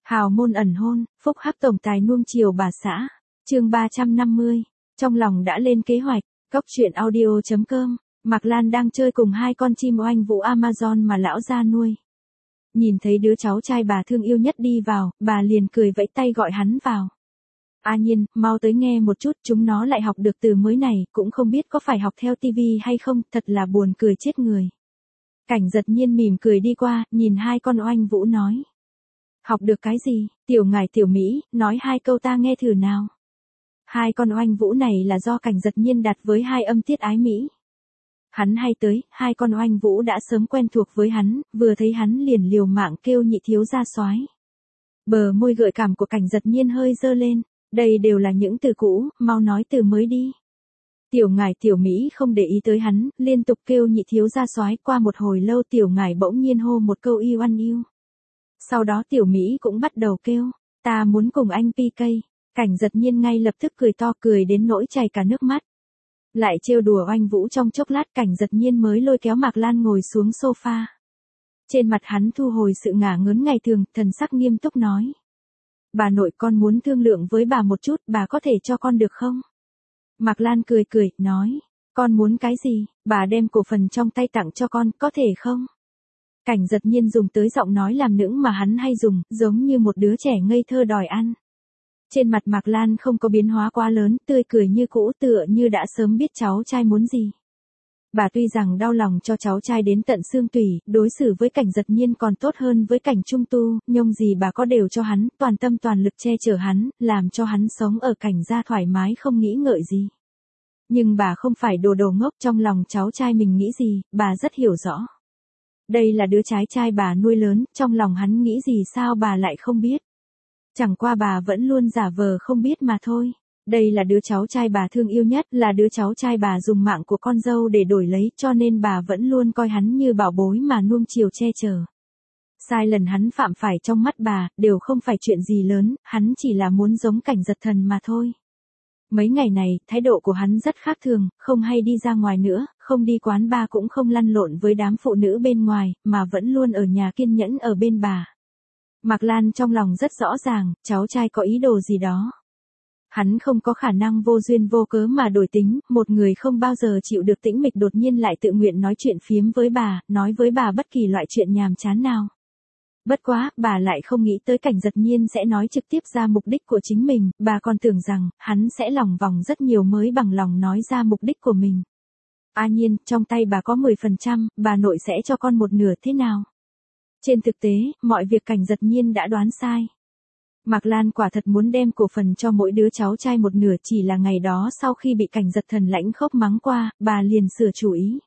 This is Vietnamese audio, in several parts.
Hào môn ẩn hôn, phúc hắc tổng tài nuông chiều bà xã. Chương 350. Trong lòng đã lên kế hoạch. Cốc truyện audio.com. Mạc Lan đang chơi cùng hai con chim oanh vũ Amazon mà lão gia nuôi. Nhìn thấy đứa cháu trai bà thương yêu nhất đi vào, bà liền cười vẫy tay gọi hắn vào. A Nhiên, mau tới nghe một chút, chúng nó lại học được từ mới này, cũng không biết có phải học theo tivi hay không, thật là buồn cười chết người. Cảnh Giật Nhiên mỉm cười đi qua, nhìn hai con oanh vũ nói. Học được cái gì? Tiểu ngải tiểu Mỹ, nói hai câu ta nghe thử nào. Hai con oanh vũ này là do Cảnh Giật Nhiên đặt với hai âm tiết ái Mỹ. Hắn hay tới, hai con oanh vũ đã sớm quen thuộc với hắn, vừa thấy hắn liền liều mạng kêu nhị thiếu gia soái. Bờ môi gợi cảm của Cảnh Giật Nhiên hơi dơ lên, đây đều là những từ cũ, mau nói từ mới đi. Tiểu ngải tiểu Mỹ không để ý tới hắn, liên tục kêu nhị thiếu gia soái. Qua một hồi lâu tiểu ngải bỗng nhiên hô một câu yêu ăn yêu. Sau đó tiểu Mỹ cũng bắt đầu kêu, ta muốn cùng anh PK. Cảnh Giật Nhiên ngay lập tức cười to, cười đến nỗi chảy cả nước mắt. Lại trêu đùa oanh vũ trong chốc lát, Cảnh Giật Nhiên mới lôi kéo Mạc Lan ngồi xuống sofa. Trên mặt hắn thu hồi sự ngả ngớn ngày thường, thần sắc nghiêm túc nói. Bà nội, con muốn thương lượng với bà một chút, bà có thể cho con được không? Mạc Lan cười cười, nói, con muốn cái gì, bà đem cổ phần trong tay tặng cho con, có thể không? Cảnh Giật Nhiên dùng tới giọng nói làm nũng mà hắn hay dùng, giống như một đứa trẻ ngây thơ đòi ăn. Trên mặt Mạc Lan không có biến hóa quá lớn, tươi cười như cũ, tựa như đã sớm biết cháu trai muốn gì. Bà tuy rằng đau lòng cho cháu trai đến tận xương tủy, đối xử với Cảnh Giật Nhiên còn tốt hơn với Cảnh Trung Tu, nhông gì bà có đều cho hắn, toàn tâm toàn lực che chở hắn, làm cho hắn sống ở Cảnh gia thoải mái không nghĩ ngợi gì. Nhưng bà không phải đồ ngốc, trong lòng cháu trai mình nghĩ gì, bà rất hiểu rõ. Đây là đứa trái trai bà nuôi lớn, trong lòng hắn nghĩ gì sao bà lại không biết. Chẳng qua bà vẫn luôn giả vờ không biết mà thôi. Đây là đứa cháu trai bà thương yêu nhất, là đứa cháu trai bà dùng mạng của con dâu để đổi lấy, cho nên bà vẫn luôn coi hắn như bảo bối mà nuông chiều che chở. Sai lần hắn phạm phải trong mắt bà, đều không phải chuyện gì lớn, hắn chỉ là muốn giống Cảnh Giật Thần mà thôi. Mấy ngày này, thái độ của hắn rất khác thường, không hay đi ra ngoài nữa, không đi quán bar cũng không lăn lộn với đám phụ nữ bên ngoài, mà vẫn luôn ở nhà kiên nhẫn ở bên bà. Mạc Lan trong lòng rất rõ ràng, cháu trai có ý đồ gì đó. Hắn không có khả năng vô duyên vô cớ mà đổi tính, một người không bao giờ chịu được tĩnh mịch đột nhiên lại tự nguyện nói chuyện phiếm với bà, nói với bà bất kỳ loại chuyện nhàm chán nào. Bất quá, bà lại không nghĩ tới Cảnh Giật Nhiên sẽ nói trực tiếp ra mục đích của chính mình, bà còn tưởng rằng, hắn sẽ lòng vòng rất nhiều mới bằng lòng nói ra mục đích của mình. A Nhiên, trong tay bà có 10%, bà nội sẽ cho con một nửa thế nào? Trên thực tế, mọi việc Cảnh Giật Nhiên đã đoán sai. Mạc Lan quả thật muốn đem cổ phần cho mỗi đứa cháu trai một nửa, chỉ là ngày đó sau khi bị Cảnh Giật Thần lãnh khốc mắng qua, bà liền sửa chủ ý.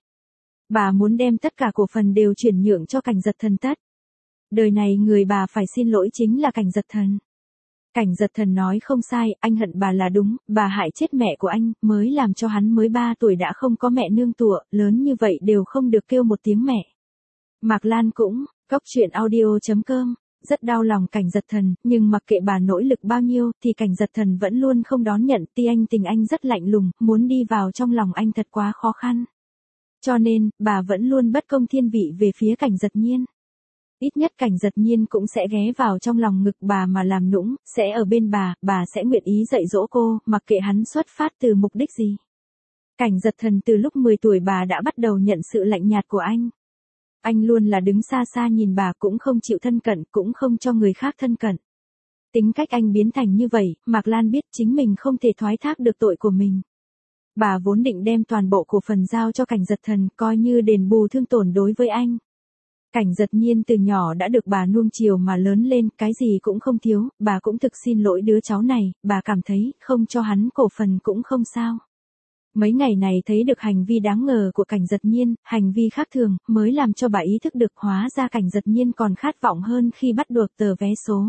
Bà muốn đem tất cả cổ phần đều chuyển nhượng cho Cảnh Giật Thần tất. Đời này người bà phải xin lỗi chính là Cảnh Giật Thần. Cảnh Giật Thần nói không sai, anh hận bà là đúng, bà hại chết mẹ của anh, mới làm cho hắn mới 3 tuổi đã không có mẹ nương tựa, lớn như vậy đều không được kêu một tiếng mẹ. Mạc Lan cũng, cốc truyện audio.com, rất đau lòng Cảnh Giật Thần, nhưng mặc kệ bà nỗ lực bao nhiêu thì Cảnh Giật Thần vẫn luôn không đón nhận, tình anh rất lạnh lùng, muốn đi vào trong lòng anh thật quá khó khăn. Cho nên, bà vẫn luôn bất công thiên vị về phía Cảnh Giật Nhiên. Ít nhất Cảnh Giật Nhiên cũng sẽ ghé vào trong lòng ngực bà mà làm nũng, sẽ ở bên bà sẽ nguyện ý dạy dỗ cô, mặc kệ hắn xuất phát từ mục đích gì. Cảnh Giật Thần từ lúc 10 tuổi bà đã bắt đầu nhận sự lạnh nhạt của anh. Anh luôn là đứng xa xa nhìn bà, cũng không chịu thân cận, cũng không cho người khác thân cận. Tính cách anh biến thành như vậy, Mạc Lan biết chính mình không thể thoái thác được tội của mình. Bà vốn định đem toàn bộ cổ phần giao cho Cảnh Giật Thần, coi như đền bù thương tổn đối với anh. Cảnh Giật Nhiên từ nhỏ đã được bà nuông chiều mà lớn lên, cái gì cũng không thiếu, bà cũng thực xin lỗi đứa cháu này, bà cảm thấy không cho hắn cổ phần cũng không sao. Mấy ngày này thấy được hành vi đáng ngờ của Cảnh Giật Nhiên, hành vi khác thường, mới làm cho bà ý thức được hóa ra Cảnh Giật Nhiên còn khát vọng hơn khi bắt được tờ vé số.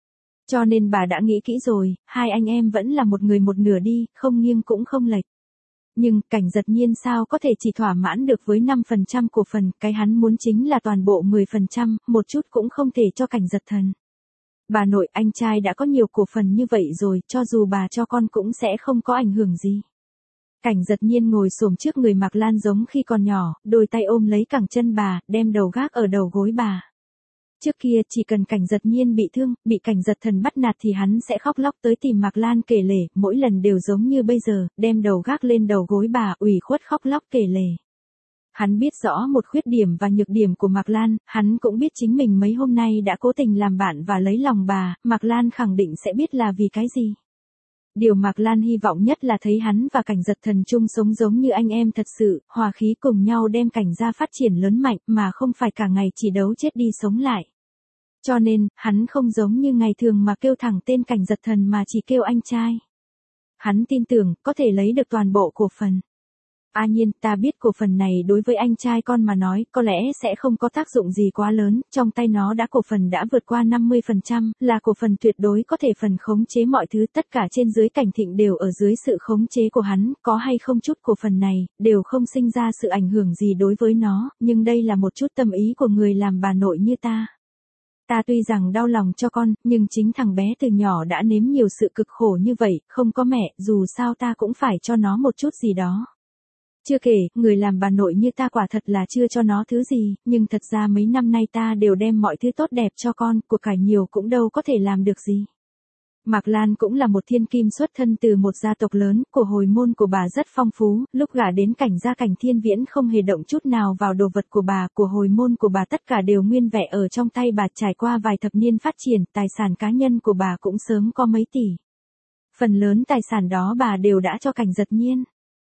Cho nên bà đã nghĩ kỹ rồi, hai anh em vẫn là một người một nửa đi, không nghiêng cũng không lệch. Nhưng, Cảnh Giật Nhiên sao có thể chỉ thỏa mãn được với 5% cổ phần, cái hắn muốn chính là toàn bộ 10%, một chút cũng không thể cho Cảnh Giật Thần. Bà nội, anh trai đã có nhiều cổ phần như vậy rồi, cho dù bà cho con cũng sẽ không có ảnh hưởng gì. Cảnh Giật Nhiên ngồi xổm trước người Mạc Lan giống khi còn nhỏ, đôi tay ôm lấy cẳng chân bà, đem đầu gác ở đầu gối bà. Trước kia chỉ cần Cảnh Giật Nhiên bị thương, bị Cảnh Giật Thần bắt nạt thì hắn sẽ khóc lóc tới tìm Mạc Lan kể lể, mỗi lần đều giống như bây giờ, đem đầu gác lên đầu gối bà, ủy khuất khóc lóc kể lể. Hắn biết rõ một khuyết điểm và nhược điểm của Mạc Lan, hắn cũng biết chính mình mấy hôm nay đã cố tình làm bạn và lấy lòng bà, Mạc Lan khẳng định sẽ biết là vì cái gì. Điều Mạc Lan hy vọng nhất là thấy hắn và Cảnh Giật Thần chung sống giống như anh em thật sự, hòa khí cùng nhau đem Cảnh gia phát triển lớn mạnh mà không phải cả ngày chỉ đấu chết đi sống lại. Cho nên, hắn không giống như ngày thường mà kêu thẳng tên Cảnh Giật Thần mà chỉ kêu anh trai. Hắn tin tưởng, có thể lấy được toàn bộ cổ phần. Nhiên, ta biết cổ phần này đối với anh trai con mà nói, có lẽ sẽ không có tác dụng gì quá lớn, trong tay nó cổ phần đã vượt qua 50%, là cổ phần tuyệt đối có thể phần khống chế mọi thứ, tất cả trên dưới Cảnh Thịnh đều ở dưới sự khống chế của hắn, có hay không chút cổ phần này, đều không sinh ra sự ảnh hưởng gì đối với nó, nhưng đây là một chút tâm ý của người làm bà nội như ta. Ta tuy rằng đau lòng cho con, nhưng chính thằng bé từ nhỏ đã nếm nhiều sự cực khổ như vậy, không có mẹ, dù sao ta cũng phải cho nó một chút gì đó. Chưa kể, người làm bà nội như ta quả thật là chưa cho nó thứ gì, nhưng thật ra mấy năm nay ta đều đem mọi thứ tốt đẹp cho con, của cải nhiều cũng đâu có thể làm được gì. Mạc Lan cũng là một thiên kim xuất thân từ một gia tộc lớn, của hồi môn của bà rất phong phú, lúc gả đến Cảnh gia Cảnh Thiên Viễn không hề động chút nào vào đồ vật của bà, của hồi môn của bà tất cả đều nguyên vẹn ở trong tay bà, trải qua vài thập niên phát triển, tài sản cá nhân của bà cũng sớm có mấy tỷ. Phần lớn tài sản đó bà đều đã cho Cảnh Giật Nhiên.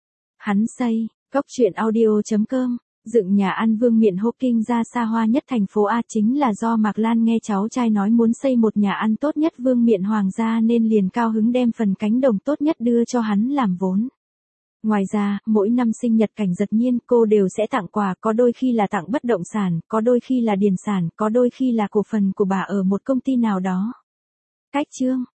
Hắn xây, Cốc Truyện Audio.com, dựng nhà ăn vương miện hô kinh ra xa hoa nhất thành phố A chính là do Mạc Lan nghe cháu trai nói muốn xây một nhà ăn tốt nhất vương miện hoàng gia nên liền cao hứng đem phần cánh đồng tốt nhất đưa cho hắn làm vốn. Ngoài ra, mỗi năm sinh nhật Cảnh Giật Nhiên cô đều sẽ tặng quà, có đôi khi là tặng bất động sản, có đôi khi là điền sản, có đôi khi là cổ phần của bà ở một công ty nào đó. Cách chương